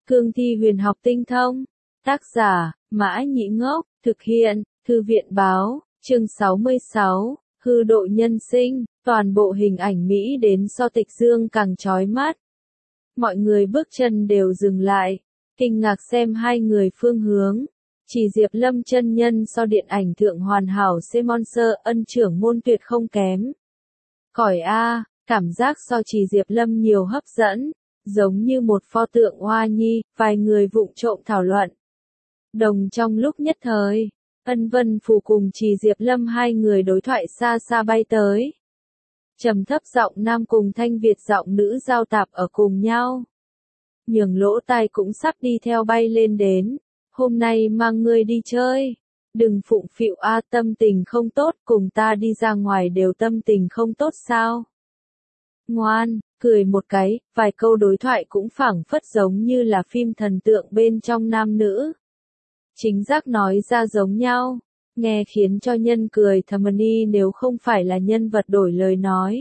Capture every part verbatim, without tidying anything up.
Cương thi huyền học tinh thông. Tác giả, Mã Nhĩ Ngốc, thực hiện, Thư viện báo, chương sáu mươi sáu, hư độ nhân sinh, toàn bộ hình ảnh Mỹ đến so tịch dương càng chói mắt. Mọi người bước chân đều dừng lại, kinh ngạc xem hai người phương hướng. Chỉ Diệp Lâm chân nhân so điện ảnh thượng hoàn hảo Semonser ân trưởng môn tuyệt không kém. Cỏi a, cảm giác so Chỉ Diệp Lâm nhiều hấp dẫn, giống như một pho tượng hoa nhi, vài người vụng trộm thảo luận. Đồng trong lúc nhất thời, Ân Vân Phù cùng Chỉ Diệp Lâm hai người đối thoại xa xa bay tới. Trầm thấp giọng nam cùng thanh Việt giọng nữ giao tạp ở cùng nhau. Nhường lỗ tai cũng sắp đi theo bay lên đến. Hôm nay mang ngươi đi chơi. Đừng phụng phịu a, tâm tình không tốt, cùng ta đi ra ngoài đều tâm tình không tốt sao? Ngoan, cười một cái, vài câu đối thoại cũng phảng phất giống như là phim thần tượng bên trong nam nữ. Chính giác nói ra giống nhau, nghe khiến cho nhân cười thầm ni nếu không phải là nhân vật đổi lời nói.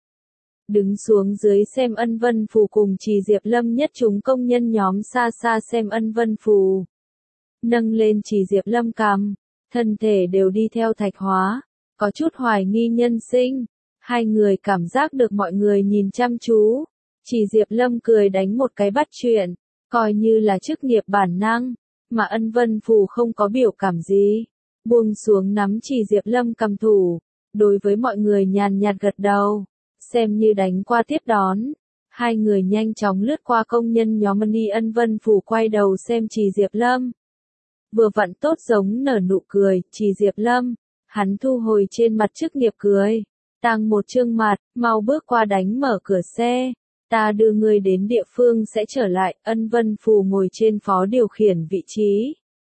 Đứng xuống dưới xem Ân Vân Phù cùng Chỉ Diệp Lâm nhất chúng công nhân nhóm xa xa xem Ân Vân Phù. Nâng lên Chỉ Diệp Lâm cằm, thân thể đều đi theo thạch hóa, có chút hoài nghi nhân sinh. Hai người cảm giác được mọi người nhìn chăm chú. Chỉ Diệp Lâm cười đánh một cái bắt chuyện, coi như là chức nghiệp bản năng, mà Ân Vân Phù không có biểu cảm gì. Buông xuống nắm Chỉ Diệp Lâm cầm thủ, đối với mọi người nhàn nhạt gật đầu, xem như đánh qua tiếp đón. Hai người nhanh chóng lướt qua công nhân nhóm ni. Ân Vân Phù quay đầu xem Chỉ Diệp Lâm. Vừa vặn tốt giống nở nụ cười, Chỉ Diệp Lâm, hắn thu hồi trên mặt chức nghiệp cười. Tăng một trương mặt, mau bước qua đánh mở cửa xe. Ta đưa người đến địa phương sẽ trở lại. Ân Vân Phù ngồi trên phó điều khiển vị trí.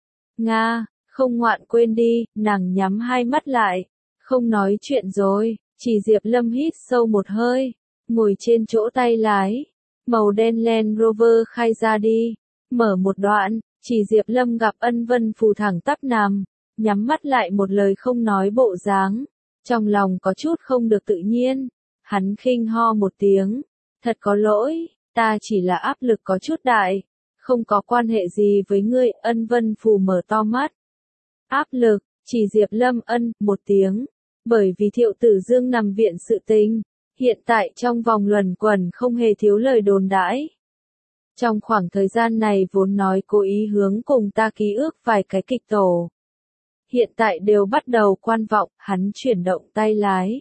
Nga, không ngoạn quên đi, nàng nhắm hai mắt lại. Không nói chuyện rồi. Chỉ Diệp Lâm hít sâu một hơi, ngồi trên chỗ tay lái. Màu đen Land Rover khai ra đi. Mở một đoạn, Chỉ Diệp Lâm gặp Ân Vân Phù thẳng tắp nằm, nhắm mắt lại một lời không nói bộ dáng. Trong lòng có chút không được tự nhiên, hắn khinh ho một tiếng, thật có lỗi, ta chỉ là áp lực có chút đại, không có quan hệ gì với ngươi. Ân Vân Phù mở to mắt. Áp lực, Chỉ Diệp Lâm ân, một tiếng, bởi vì Thiệu Tử Dương nằm viện sự tình, hiện tại trong vòng luẩn quẩn không hề thiếu lời đồn đãi. Trong khoảng thời gian này vốn nói cố ý hướng cùng ta ký ước vài cái kịch tổ. Hiện tại đều bắt đầu quan vọng, hắn chuyển động tay lái.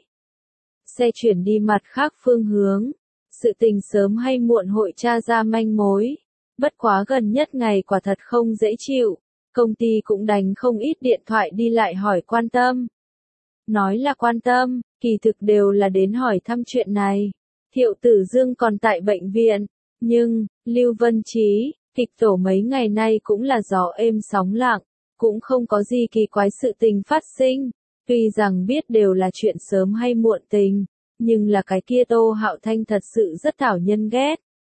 Xe chuyển đi mặt khác phương hướng. Sự tình sớm hay muộn hội tra ra manh mối. Bất quá gần nhất ngày quả thật không dễ chịu. Công ty cũng đánh không ít điện thoại đi lại hỏi quan tâm. Nói là quan tâm, kỳ thực đều là đến hỏi thăm chuyện này. Thiệu Tử Dương còn tại bệnh viện. Nhưng, Lưu Vân Trí, kịch tổ mấy ngày nay cũng là gió êm sóng lặng. Cũng không có gì kỳ quái sự tình phát sinh, tuy rằng biết đều là chuyện sớm hay muộn tình, nhưng là cái kia Tô Hạo Thanh thật sự rất thảo nhân ghét.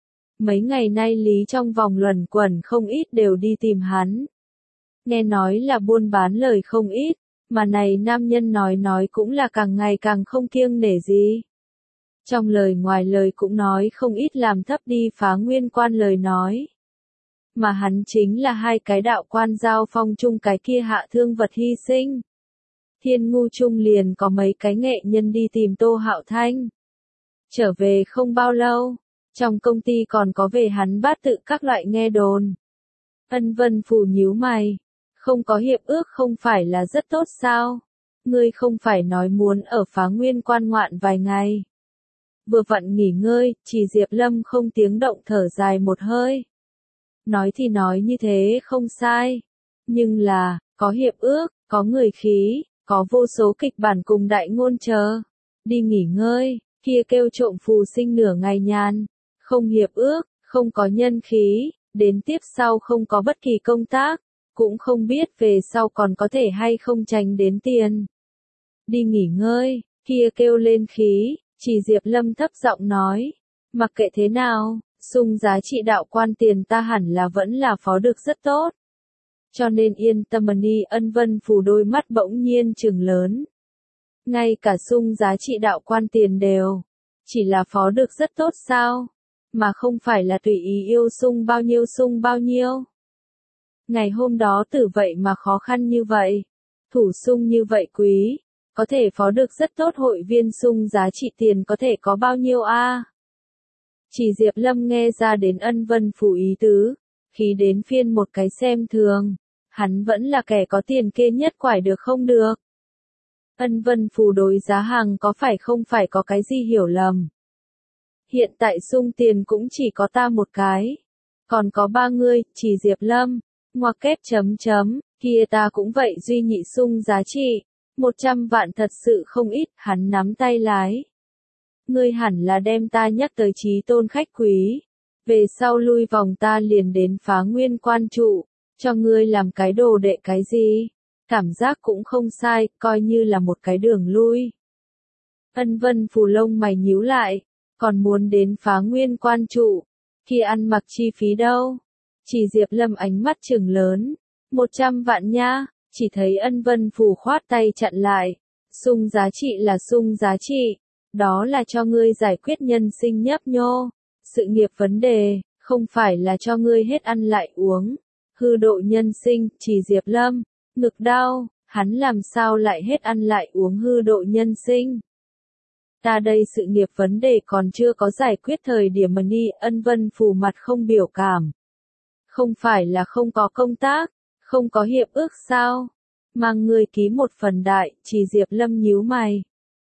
Mấy ngày nay lý trong vòng luẩn quẩn không ít đều đi tìm hắn. Nghe nói là buôn bán lời không ít, mà này nam nhân nói nói cũng là càng ngày càng không kiêng nể gì. Trong lời ngoài lời cũng nói không ít làm thấp đi Phá Nguyên Quan lời nói. Mà hắn chính là hai cái đạo quan giao phong chung cái kia hạ thương vật hy sinh. Thiên Ngu chung liền có mấy cái nghệ nhân đi tìm Tô Hạo Thanh. Trở về không bao lâu, trong công ty còn có về hắn bát tự các loại nghe đồn. Ân Vân Phù nhíu mày, không có hiệp ước không phải là rất tốt sao? Ngươi không phải nói muốn ở Phá Nguyên Quan ngoạn vài ngày. Vừa vặn nghỉ ngơi, Chỉ Diệp Lâm không tiếng động thở dài một hơi. Nói thì nói như thế không sai, nhưng là, có hiệp ước, có người khí, có vô số kịch bản cùng đại ngôn chờ. Đi nghỉ ngơi, kia kêu trộm phù sinh nửa ngày nhàn, không hiệp ước, không có nhân khí, đến tiếp sau không có bất kỳ công tác, cũng không biết về sau còn có thể hay không tránh đến tiền. Đi nghỉ ngơi, kia kêu lên khí, Chỉ Diệp Lâm thấp giọng nói, mặc kệ thế nào. Xung giá trị đạo quan tiền ta hẳn là vẫn là phó được rất tốt. Cho nên yên tâm ni. Ân Vân Phù đôi mắt bỗng nhiên trừng lớn. Ngay cả xung giá trị đạo quan tiền đều. Chỉ là phó được rất tốt sao? mà không phải là tùy ý yêu sung bao nhiêu sung bao nhiêu. Ngày hôm đó tử vậy mà khó khăn như vậy, thủ sung như vậy quý, có thể phó được rất tốt hội viên sung giá trị tiền có thể có bao nhiêu a? À? Chỉ Diệp Lâm nghe ra đến Ân Vân Phủ ý tứ, khi đến phiên một cái xem thường, hắn vẫn là kẻ có tiền kê nhất quải được không được. Ân Vân Phủ đối giá hàng có phải không phải có cái gì hiểu lầm. Hiện tại sung tiền cũng chỉ có ta một cái, còn có ba người, chỉ Diệp Lâm, ngoặc kép chấm chấm, kia ta cũng vậy duy nhị sung giá trị, một trăm vạn thật sự không ít, hắn nắm tay lái. Ngươi hẳn là đem ta nhắc tới chí tôn khách quý, về sau lui vòng ta liền đến Phá Nguyên quan trụ, cho ngươi làm cái đồ đệ cái gì, cảm giác cũng không sai, coi như là một cái đường lui. Ân Vân Phù lông mày nhíu lại, còn muốn đến Phá Nguyên quan trụ, kia ăn mặc chi phí đâu? Chỉ Diệp Lâm ánh mắt trừng lớn, một trăm vạn nha, chỉ thấy Ân Vân Phù khoát tay chặn lại, sung giá trị là sung giá trị, đó là cho ngươi giải quyết nhân sinh nhấp nhô, sự nghiệp vấn đề, không phải là cho ngươi hết ăn lại uống, hư độ nhân sinh, chỉ Diệp Lâm, ngực đau, hắn làm sao lại hết ăn lại uống hư độ nhân sinh. Ta đây sự nghiệp vấn đề còn chưa có giải quyết thời điểm mà đi, Ân Vân Phù mặt không biểu cảm. Không phải là không có công tác, không có hiệp ước sao, mà người ký một phần đại, chỉ Diệp Lâm nhíu mày.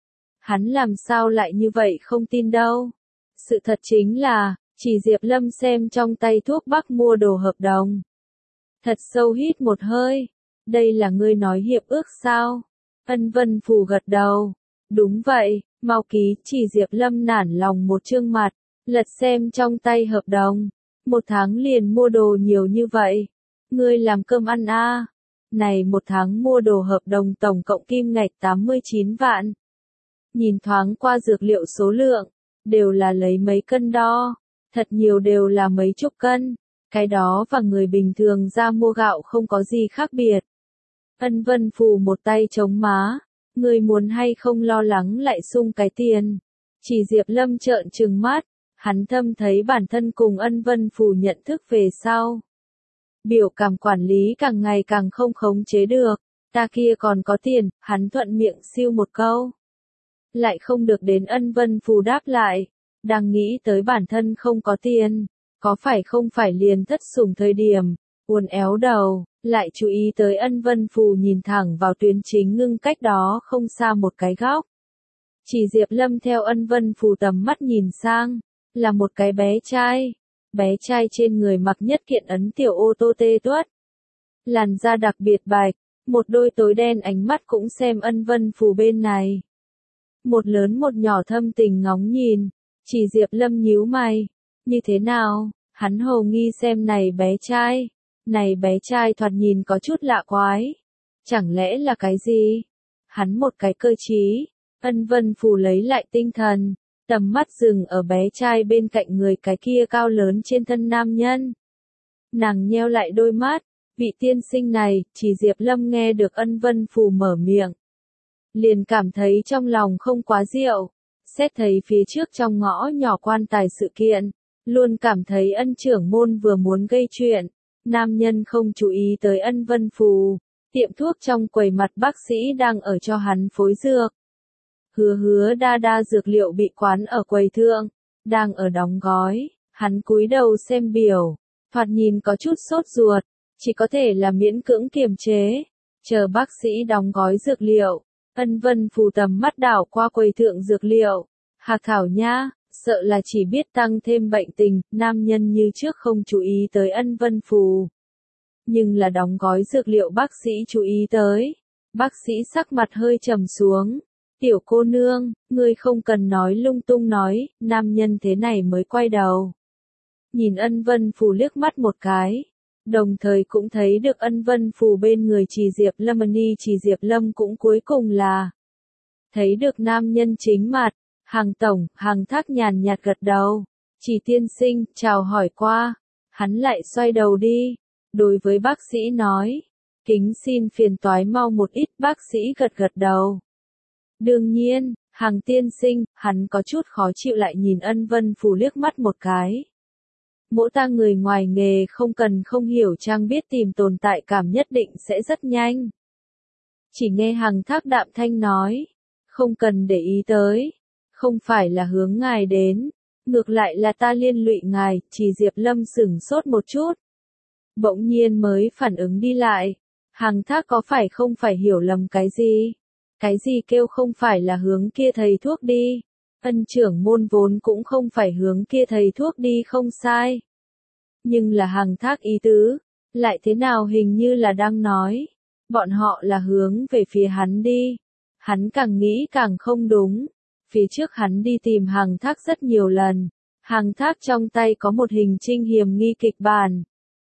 Hắn làm sao lại như vậy không tin đâu. Sự thật chính là, chỉ Diệp Lâm xem trong tay thuốc bắc mua đồ hợp đồng. Thật sâu hít một hơi, đây là ngươi nói hiệp ước sao? Ân Vân Phù gật đầu. Đúng vậy, mau ký, chỉ Diệp Lâm nản lòng một trương mặt, lật xem trong tay hợp đồng. Một tháng liền mua đồ nhiều như vậy. Ngươi làm cơm ăn a? À? Này một tháng mua đồ hợp đồng tổng cộng kim ngạch tám mươi chín vạn. Nhìn thoáng qua dược liệu số lượng, đều là lấy mấy cân đo, thật nhiều đều là mấy chục cân, cái đó và người bình thường ra mua gạo không có gì khác biệt. Ân Vân Phù một tay chống má, người muốn hay không lo lắng lại sung cái tiền. Chỉ Diệp Lâm trợn trừng mắt, hắn thâm thấy bản thân cùng Ân Vân Phù nhận thức về sau. Biểu cảm quản lý càng ngày càng không khống chế được, ta kia còn có tiền, hắn thuận miệng siêu một câu. Lại không được đến Ân Vân Phù đáp lại, đang nghĩ tới bản thân không có tiền, có phải không phải liền thất sủng thời điểm, uốn éo đầu, lại chú ý tới Ân Vân Phù nhìn thẳng vào tuyến chính ngưng cách đó không xa một cái góc. Chỉ Diệp Lâm theo Ân Vân Phù tầm mắt nhìn sang, là một cái bé trai, bé trai trên người mặc nhất kiện ấn tiểu ô tô tê tuất. Làn da đặc biệt bạch, một đôi tối đen ánh mắt cũng xem Ân Vân Phù bên này. Một lớn một nhỏ thâm tình ngóng nhìn, chỉ Diệp Lâm nhíu mày, như thế nào, hắn hồ nghi xem này bé trai, này bé trai thoạt nhìn có chút lạ quái, chẳng lẽ là cái gì? Hắn một cái cơ trí, Ân Vân Phù lấy lại tinh thần, tầm mắt dừng ở bé trai bên cạnh người cái kia cao lớn trên thân nam nhân. Nàng nheo lại đôi mắt, vị tiên sinh này, chỉ Diệp Lâm nghe được Ân Vân Phù mở miệng. Liền cảm thấy trong lòng không quá diệu, xét thấy phía trước trong ngõ nhỏ quan tài sự kiện, luôn cảm thấy Ân trưởng môn vừa muốn gây chuyện, nam nhân không chú ý tới Ân Vân Phù, tiệm thuốc trong quầy mặt bác sĩ đang ở cho hắn phối dược. Hứa hứa đa đa dược liệu bị quán ở quầy thượng, đang ở đóng gói, hắn cúi đầu xem biểu, thoạt nhìn có chút sốt ruột, chỉ có thể là miễn cưỡng kiềm chế, chờ bác sĩ đóng gói dược liệu. Ân Vân Phù tầm mắt đảo qua quầy thượng dược liệu, hạc thảo nha, sợ là chỉ biết tăng thêm bệnh tình, nam nhân như trước không chú ý tới Ân Vân Phù. Nhưng là đóng gói dược liệu bác sĩ chú ý tới, bác sĩ sắc mặt hơi trầm xuống, tiểu cô nương, ngươi không cần nói lung tung nói, nam nhân thế này mới quay đầu. Nhìn Ân Vân Phù liếc mắt một cái. Đồng thời cũng thấy được Ân Vân Phù bên người Chỉ Diệp Lâm Ni Chỉ Diệp Lâm cũng cuối cùng là thấy được nam nhân chính mặt, Hàng tổng, Hàng Thác nhàn nhạt gật đầu, Chỉ tiên sinh, chào hỏi qua, hắn lại xoay đầu đi, đối với bác sĩ nói, kính xin phiền toái mau một ít, bác sĩ gật gật đầu. Đương nhiên, Hàng tiên sinh, hắn có chút khó chịu lại nhìn Ân Vân Phù liếc mắt một cái. Mỗi ta người ngoài nghề không cần không hiểu trang biết tìm tồn tại cảm nhất định sẽ rất nhanh. Chỉ nghe Hằng Thác đạm thanh nói, không cần để ý tới, không phải là hướng ngài đến, ngược lại là ta liên lụy ngài, chỉ Diệp Lâm sửng sốt một chút. Bỗng nhiên mới phản ứng đi lại, Hằng Thác có phải không phải hiểu lầm cái gì? Cái gì kêu không phải là hướng kia thầy thuốc đi? Ân trưởng môn vốn cũng không phải hướng kia thầy thuốc đi không sai. Nhưng là Hằng Thác ý tứ, lại thế nào hình như là đang nói, bọn họ là hướng về phía hắn đi. Hắn càng nghĩ càng không đúng. Phía trước hắn đi tìm Hằng Thác rất nhiều lần. Hằng Thác trong tay có một hình trinh hiểm nghi kịch bản.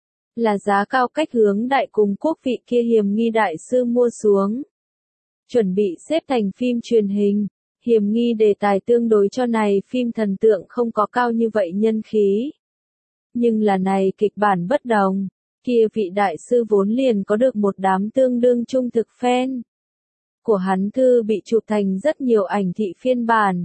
Là giá cao cách hướng đại cùng quốc vị kia hiểm nghi đại sư mua xuống. Chuẩn bị xếp thành phim truyền hình. Hiểm nghi đề tài tương đối cho này phim thần tượng không có cao như vậy nhân khí. Nhưng là này kịch bản bất đồng. Kia vị đại sư vốn liền có được một đám tương đương trung thực fan. Của hắn thư bị chụp thành rất nhiều ảnh thị phiên bản.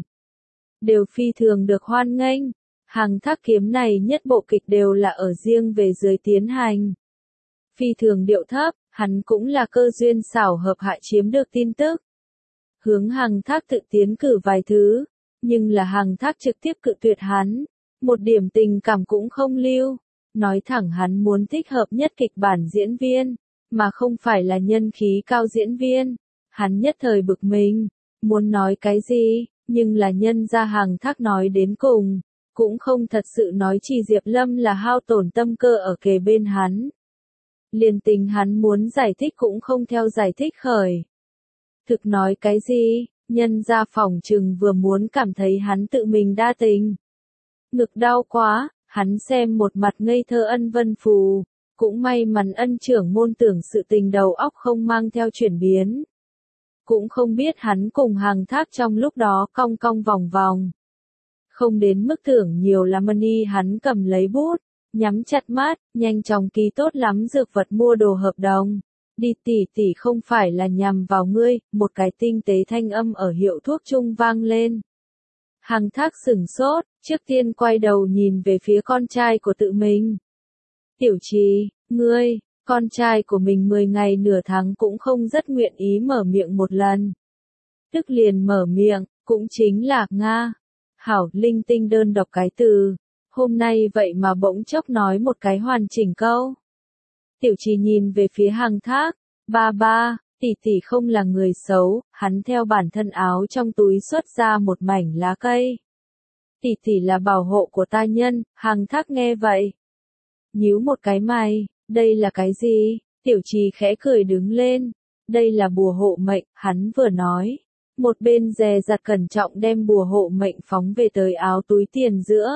Đều phi thường được hoan nghênh. Hằng Thác kiếm này nhất bộ kịch đều là ở riêng về dưới tiến hành. Phi thường điệu thấp, hắn cũng là cơ duyên xảo hợp hạ chiếm được tin tức. Hướng Hằng Thác tự tiến cử vài thứ, nhưng là Hằng Thác trực tiếp cự tuyệt hắn. Một điểm tình cảm cũng không lưu. Nói thẳng hắn muốn thích hợp nhất kịch bản diễn viên, mà không phải là nhân khí cao diễn viên. Hắn nhất thời bực mình, muốn nói cái gì, nhưng là nhân ra Hằng Thác nói đến cùng, cũng không thật sự nói chỉ Diệp Lâm là hao tổn tâm cơ ở kề bên hắn. Liền tình hắn muốn giải thích cũng không theo giải thích khởi. Thực nói cái gì, nhân ra phỏng chừng vừa muốn cảm thấy hắn tự mình đa tình. Ngực đau quá, hắn xem một mặt ngây thơ Ân Vân Phù, cũng may mắn Ân trưởng môn tưởng sự tình đầu óc không mang theo chuyển biến. Cũng không biết hắn cùng Hằng Thác trong lúc đó cong cong vòng vòng. Không đến mức tưởng nhiều là money hắn cầm lấy bút, nhắm chặt mắt, nhanh chóng ký tốt lắm dược vật mua đồ hợp đồng. Đi tỷ tỷ không phải là nhằm vào ngươi, một cái tinh tế thanh âm ở hiệu thuốc trung vang lên. Hằng Thác sửng sốt, trước tiên quay đầu nhìn về phía con trai của tự mình. Tiểu Trì, ngươi, con trai của mình mười ngày nửa tháng cũng không rất nguyện ý mở miệng một lần. Tức liền mở miệng, cũng chính là Nga. Hảo, linh tinh đơn đọc cái từ. Hôm nay vậy mà bỗng chốc nói một cái hoàn chỉnh câu. Tiểu Trì nhìn về phía Hằng Thác. Ba ba, tỷ tỷ không là người xấu, hắn theo bản thân áo trong túi xuất ra một mảnh lá cây. Tỷ tỷ là bảo hộ của ta nhân, Hằng Thác nghe vậy. Nhíu một cái mày, đây là cái gì? Tiểu Trì khẽ cười đứng lên. Đây là bùa hộ mệnh, hắn vừa nói. Một bên dè dặt cẩn trọng đem bùa hộ mệnh phóng về tới áo túi tiền giữa.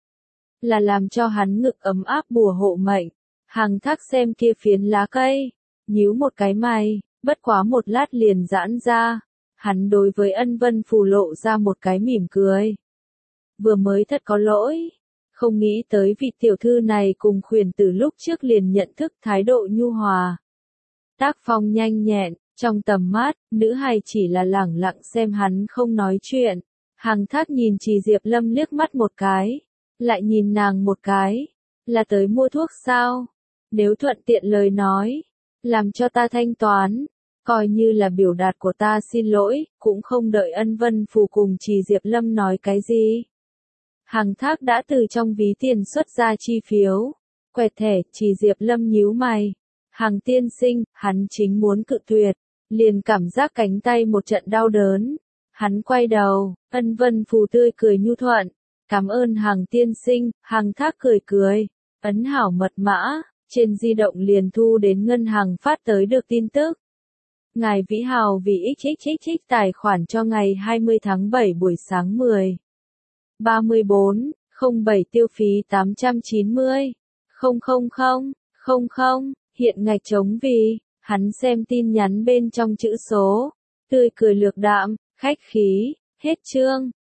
Là làm cho hắn ngực ấm áp bùa hộ mệnh. Hằng Thác xem kia phiến lá cây. Nhíu một cái mày, bất quá một lát liền giãn ra. Hắn đối với Ân Vân Phù lộ ra một cái mỉm cười. Vừa mới thật có lỗi. Không nghĩ tới vị tiểu thư này cùng khuyển từ lúc trước liền nhận thức thái độ nhu hòa. Tác phong nhanh nhẹn, trong tầm mắt, nữ hài chỉ là lẳng lặng xem hắn không nói chuyện. Hằng Thác nhìn chỉ Diệp Lâm liếc mắt một cái, lại nhìn nàng một cái. Là tới mua thuốc sao? Nếu thuận tiện lời nói, làm cho ta thanh toán, coi như là biểu đạt của ta xin lỗi, cũng không đợi Ân Vân Phù cùng chỉ Diệp Lâm nói cái gì. Hằng Thác đã từ trong ví tiền xuất ra chi phiếu, quẹt thẻ, chỉ Diệp Lâm nhíu mày. Hằng tiên sinh, hắn chính muốn cự tuyệt, liền cảm giác cánh tay một trận đau đớn. Hắn quay đầu, Ân Vân Phù tươi cười nhu thuận. Cảm ơn Hằng tiên sinh, Hằng Thác cười cười, ấn hảo mật mã, trên di động liền thu đến ngân hàng phát tới được tin tức. Ngài Vĩ Hào vì xxxx tài khoản cho ngày hai mươi tháng bảy buổi sáng mười ba mươi bốn không bảy tiêu phí tám trăm chín mươi không không không không không hiện ngạch trống vì, hắn xem tin nhắn bên trong chữ số, tươi cười lược đạm, khách khí, hết chương.